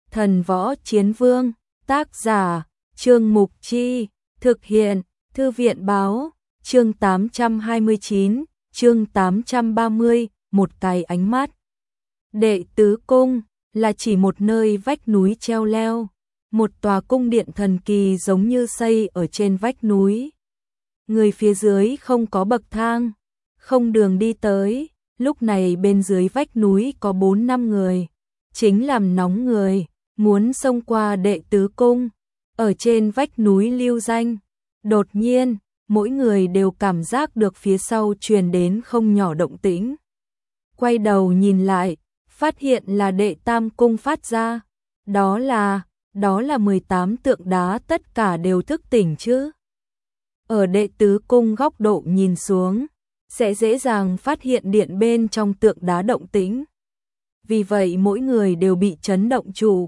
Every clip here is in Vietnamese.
Thần Võ Chiến Vương, tác giả, Trương Mục Chi, thực hiện, Thư viện Báo, chương 829, chương 830, một cái ánh mắt. Đệ tứ cung, là chỉ một nơi vách núi treo leo, một tòa cung điện thần kỳ giống như xây ở trên vách núi. Người phía dưới không có bậc thang, không đường đi tới, lúc này bên dưới vách núi có 4-5 người, chính làm nóng người, muốn xông qua đệ tứ cung, ở trên vách núi lưu danh. Đột nhiên, mỗi người đều cảm giác được phía sau truyền đến không nhỏ động tĩnh. Quay đầu nhìn lại, phát hiện là đệ tam cung phát ra, đó là 18 tượng đá tất cả đều thức tỉnh chứ. Ở đệ tứ cung góc độ nhìn xuống, sẽ dễ dàng phát hiện điện bên trong tượng đá động tĩnh. Vì vậy mỗi người đều bị chấn động trụ,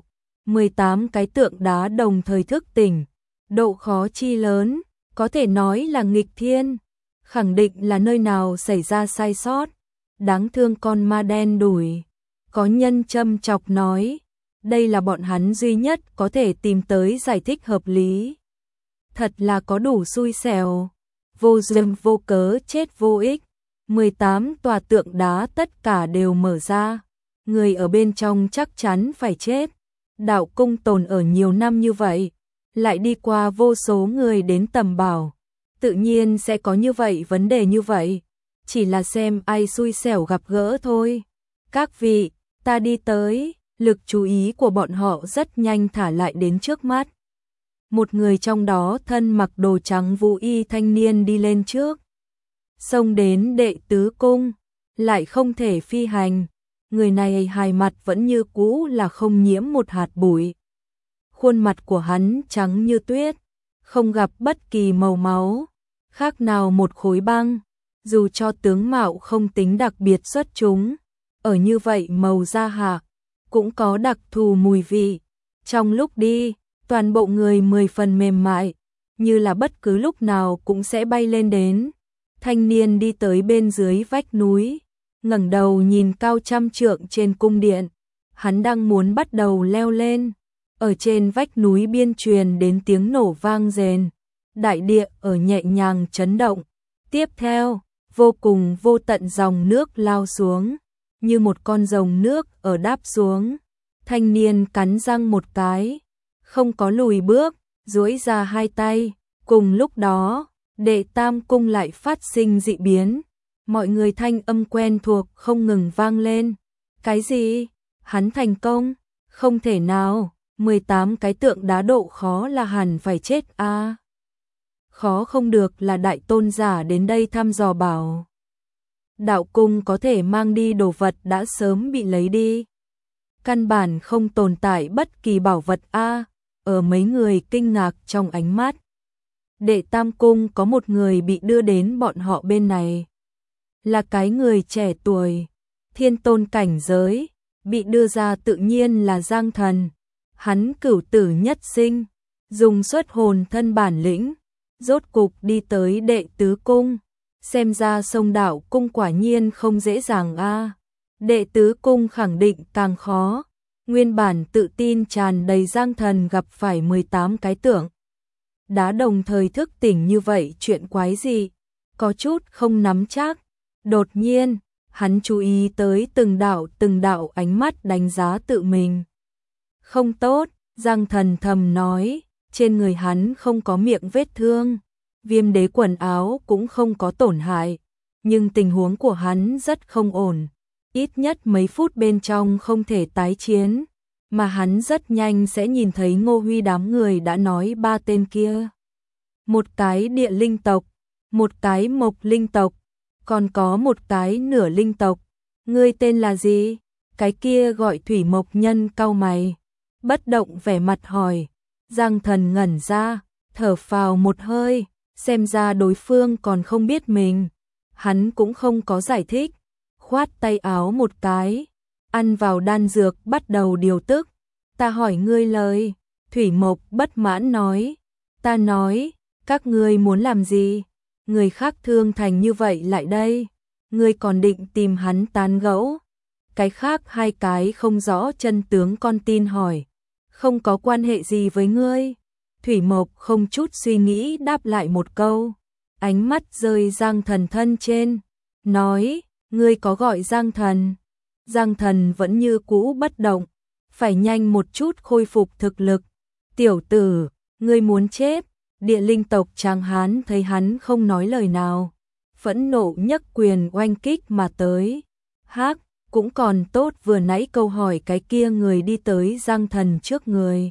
18 cái tượng đá đồng thời thức tỉnh, độ khó chi lớn, có thể nói là nghịch thiên, khẳng định là nơi nào xảy ra sai sót, đáng thương con ma đen đủi. Có nhân châm chọc nói, đây là bọn hắn duy nhất có thể tìm tới giải thích hợp lý. Thật là có đủ xui xẻo, vô duyên vô cớ chết vô ích, 18 tòa tượng đá tất cả đều mở ra, người ở bên trong chắc chắn phải chết. Đạo cung tồn ở nhiều năm như vậy, lại đi qua vô số người đến tầm bảo, tự nhiên sẽ có như vậy vấn đề như vậy, chỉ là xem ai xui xẻo gặp gỡ thôi. Các vị, ta đi tới, lực chú ý của bọn họ rất nhanh thả lại đến trước mắt. Một người trong đó thân mặc đồ trắng vũ y thanh niên đi lên trước, xông đến đệ tứ cung, lại không thể phi hành. Người này hai mặt vẫn như cũ là không nhiễm một hạt bụi. Khuôn mặt của hắn trắng như tuyết, không gặp bất kỳ màu máu, khác nào một khối băng, dù cho tướng mạo không tính đặc biệt xuất chúng, ở như vậy màu da hạ, cũng có đặc thù mùi vị. Trong lúc đi, toàn bộ người 10 phần mềm mại, như là bất cứ lúc nào cũng sẽ bay lên đến. Thanh niên đi tới bên dưới vách núi, ngẩng đầu nhìn cao trăm trượng trên cung điện, hắn đang muốn bắt đầu leo lên. Ở trên vách núi biên truyền đến tiếng nổ vang rền, đại địa ở nhẹ nhàng chấn động. Tiếp theo, vô cùng vô tận dòng nước lao xuống, như một con rồng nước ở đáp xuống. Thanh niên cắn răng một cái, không có lùi bước, duỗi ra hai tay. Cùng lúc đó, đệ tam cung lại phát sinh dị biến. Mọi người thanh âm quen thuộc không ngừng vang lên. Cái gì? Hắn thành công? Không thể nào, 18 cái tượng đá độ khó là hẳn phải chết a. Khó không được là đại tôn giả đến đây thăm dò bảo. Đạo cung có thể mang đi đồ vật đã sớm bị lấy đi. Căn bản không tồn tại bất kỳ bảo vật a. Ở mấy người kinh ngạc trong ánh mắt, đệ tam cung có một người bị đưa đến bọn họ bên này. Là cái người trẻ tuổi, thiên tôn cảnh giới, bị đưa ra tự nhiên là Giang Thần. Hắn cửu tử nhất sinh, dùng xuất hồn thân bản lĩnh, rốt cục đi tới đệ tứ cung. Xem ra sông đạo cung quả nhiên không dễ dàng a. Đệ tứ cung khẳng định càng khó. Nguyên bản tự tin tràn đầy Giang Thần gặp phải 18 cái tượng đá đồng thời thức tỉnh như vậy, chuyện quái gì, có chút không nắm chắc. Đột nhiên, hắn chú ý tới từng đạo ánh mắt đánh giá tự mình. Không tốt, Giang Thần thầm nói, trên người hắn không có miệng vết thương, viêm đế quần áo cũng không có tổn hại, nhưng tình huống của hắn rất không ổn, ít nhất mấy phút bên trong không thể tái chiến, mà hắn rất nhanh sẽ nhìn thấy Ngô Huy đám người đã nói 3 tên kia. Một cái địa linh tộc, một cái mộc linh tộc, còn có một cái nửa linh tộc. Ngươi tên là gì? Cái kia gọi thủy mộc nhân cau mày, bất động vẻ mặt hỏi. Giang Thần ngẩn ra, thở phào một hơi, xem ra đối phương còn không biết mình. Hắn cũng không có giải thích, khoát tay áo một cái, ăn vào đan dược bắt đầu điều tức. Ta hỏi ngươi lời, thủy mộc bất mãn nói. Ta nói, các ngươi muốn làm gì? Người khác thương thành như vậy lại đây, ngươi còn định tìm hắn tán gẫu? Cái khác hai cái không rõ chân tướng con tin hỏi, không có quan hệ gì với ngươi. Thủy Mộc không chút suy nghĩ đáp lại một câu, ánh mắt rơi Giang Thần thân trên, nói, ngươi có gọi Giang Thần. Giang Thần vẫn như cũ bất động, phải nhanh một chút khôi phục thực lực. Tiểu tử, ngươi muốn chết. Địa linh tộc Tráng Hán thấy hắn không nói lời nào, phẫn nộ nhấc quyền oanh kích mà tới. Hắc, cũng còn tốt vừa nãy câu hỏi cái kia người đi tới Giang Thần trước người.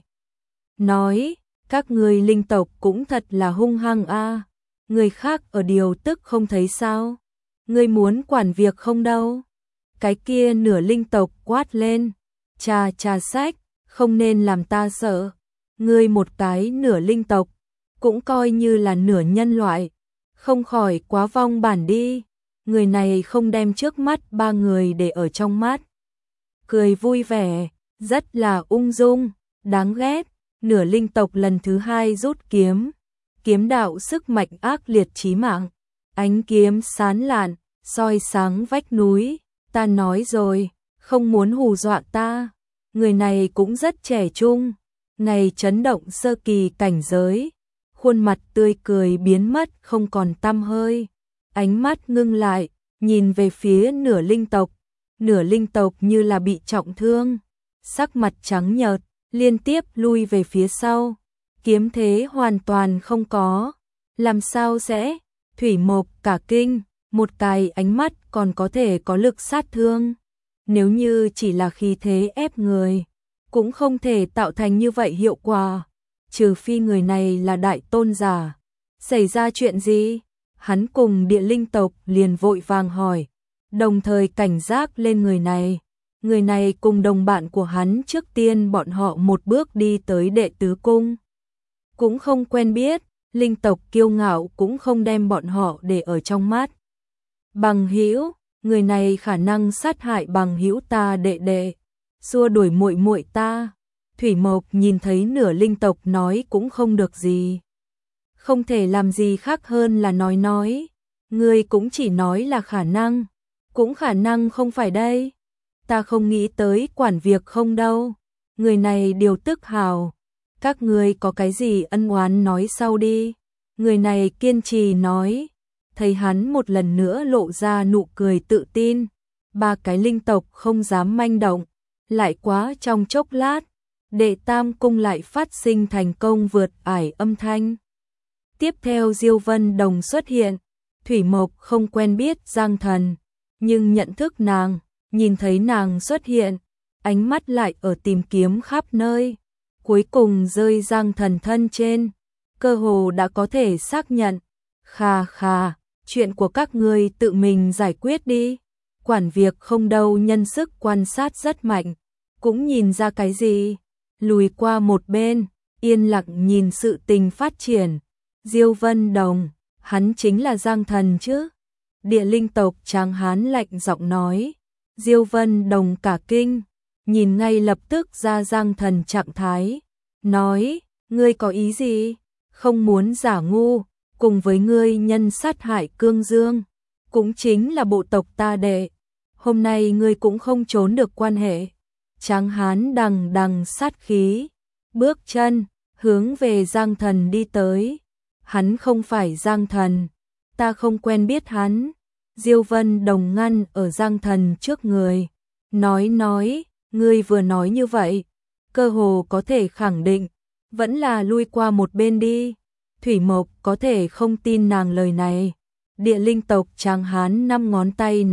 Nói, các người linh tộc cũng thật là hung hăng a. Người khác ở điều tức không thấy sao? Ngươi muốn quản việc không đâu? Cái kia nửa linh tộc quát lên, trà sách, không nên làm ta sợ. Ngươi một cái nửa linh tộc, cũng coi như là nửa nhân loại, không khỏi quá vong bản đi. Người này không đem trước mắt ba người để ở trong mắt. Cười vui vẻ, rất là ung dung, đáng ghét. Nửa linh tộc lần thứ hai rút kiếm. Kiếm đạo sức mạnh ác liệt chí mạng. Ánh kiếm sán lạn, soi sáng vách núi. Ta nói rồi, không muốn hù dọa ta. Người này cũng rất trẻ trung. Ngày chấn động sơ kỳ cảnh giới. Khuôn mặt tươi cười biến mất không còn tăm hơi. Ánh mắt ngưng lại, nhìn về phía nửa linh tộc. Nửa linh tộc như là bị trọng thương. Sắc mặt trắng nhợt, liên tiếp lui về phía sau. Kiếm thế hoàn toàn không có. Làm sao sẽ? Thủy Mộc cả kinh, một cái ánh mắt còn có thể có lực sát thương. Nếu như chỉ là khí thế ép người, cũng không thể tạo thành như vậy hiệu quả. Trừ phi người này là đại tôn giả. Xảy ra chuyện gì? Hắn cùng địa linh tộc liền vội vàng hỏi, đồng thời cảnh giác lên người này. Người này cùng đồng bạn của hắn trước tiên bọn họ một bước đi tới đệ tứ cung. Cũng không quen biết, linh tộc kiêu ngạo cũng không đem bọn họ để ở trong mắt. Bằng hữu, người này khả năng sát hại bằng hữu ta đệ đệ, xua đuổi muội muội ta. Thủy Mộc nhìn thấy nửa linh tộc nói cũng không được gì. Không thể làm gì khác hơn là nói. Ngươi cũng chỉ nói là khả năng. Cũng khả năng không phải đây. Ta không nghĩ tới quản việc không đâu. Người này điều tức hào. Các ngươi có cái gì ân oán nói sau đi. Người này kiên trì nói. Thấy hắn một lần nữa lộ ra nụ cười tự tin. Ba cái linh tộc không dám manh động. Lại quá trong chốc lát. Đệ tam cung lại phát sinh thành công vượt ải âm thanh. Tiếp theo Diêu Vân Đồng xuất hiện. Thủy Mộc không quen biết Giang Thần, nhưng nhận thức nàng, nhìn thấy nàng xuất hiện, ánh mắt lại ở tìm kiếm khắp nơi. Cuối cùng rơi Giang Thần thân trên, cơ hồ đã có thể xác nhận. Khà khà, chuyện của các ngươi tự mình giải quyết đi. Quản việc không đâu, nhân sức quan sát rất mạnh, cũng nhìn ra cái gì. Lùi qua một bên, yên lặng nhìn sự tình phát triển. Diêu Vân Đồng, hắn chính là Giang Thần chứ? Địa linh tộc Tráng Hán lạnh giọng nói. Diêu Vân Đồng cả kinh, nhìn ngay lập tức ra Giang Thần trạng thái, nói, ngươi có ý gì? Không muốn giả ngu, cùng với ngươi nhân sát hại Cương Dương, cũng chính là bộ tộc ta đệ. Hôm nay ngươi cũng không trốn được quan hệ. Tráng Hán đằng đằng sát khí, bước chân, hướng về Giang Thần đi tới. Hắn không phải Giang Thần, ta không quen biết hắn. Diêu Vân Đồng ngăn ở Giang Thần trước người, nói, ngươi vừa nói như vậy, cơ hồ có thể khẳng định, vẫn là lui qua một bên đi. Thủy Mộc có thể không tin nàng lời này. Địa linh tộc Tráng Hán 5 ngón tay,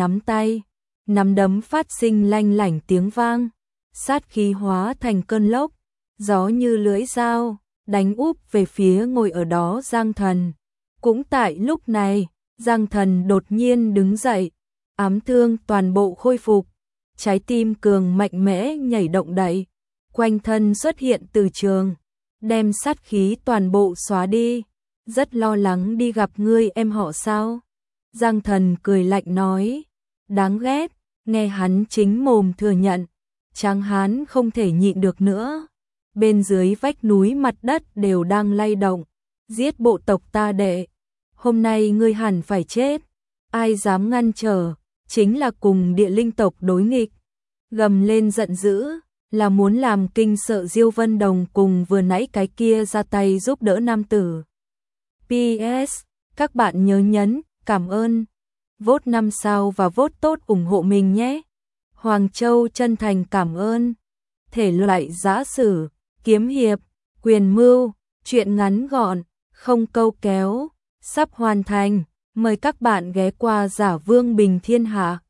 nắm đấm phát sinh lanh lảnh tiếng vang, sát khí hóa thành cơn lốc, gió như lưỡi dao, đánh úp về phía ngồi ở đó Giang Thần. Cũng tại lúc này, Giang Thần đột nhiên đứng dậy, ám thương toàn bộ khôi phục, trái tim cường mạnh mẽ nhảy động đậy, quanh thân xuất hiện từ trường, đem sát khí toàn bộ xóa đi. Rất lo lắng đi gặp ngươi em họ sao? Giang Thần cười lạnh nói, đáng ghét. Nghe hắn chính mồm thừa nhận, Tráng Hán không thể nhịn được nữa. Bên dưới vách núi mặt đất đều đang lay động. Giết bộ tộc ta đệ, hôm nay ngươi hẳn phải chết. Ai dám ngăn trở, chính là cùng địa linh tộc đối nghịch. Gầm lên giận dữ, là muốn làm kinh sợ Diêu Vân Đồng cùng vừa nãy cái kia ra tay giúp đỡ nam tử. PS, các bạn nhớ nhấn, cảm ơn, vote 5 sao và vote tốt ủng hộ mình nhé. Hoàng Châu chân thành cảm ơn. Thể loại giã sử, kiếm hiệp, quyền mưu, truyện ngắn gọn, không câu kéo, sắp hoàn thành. Mời các bạn ghé qua Giả Vương Bình Thiên Hạ.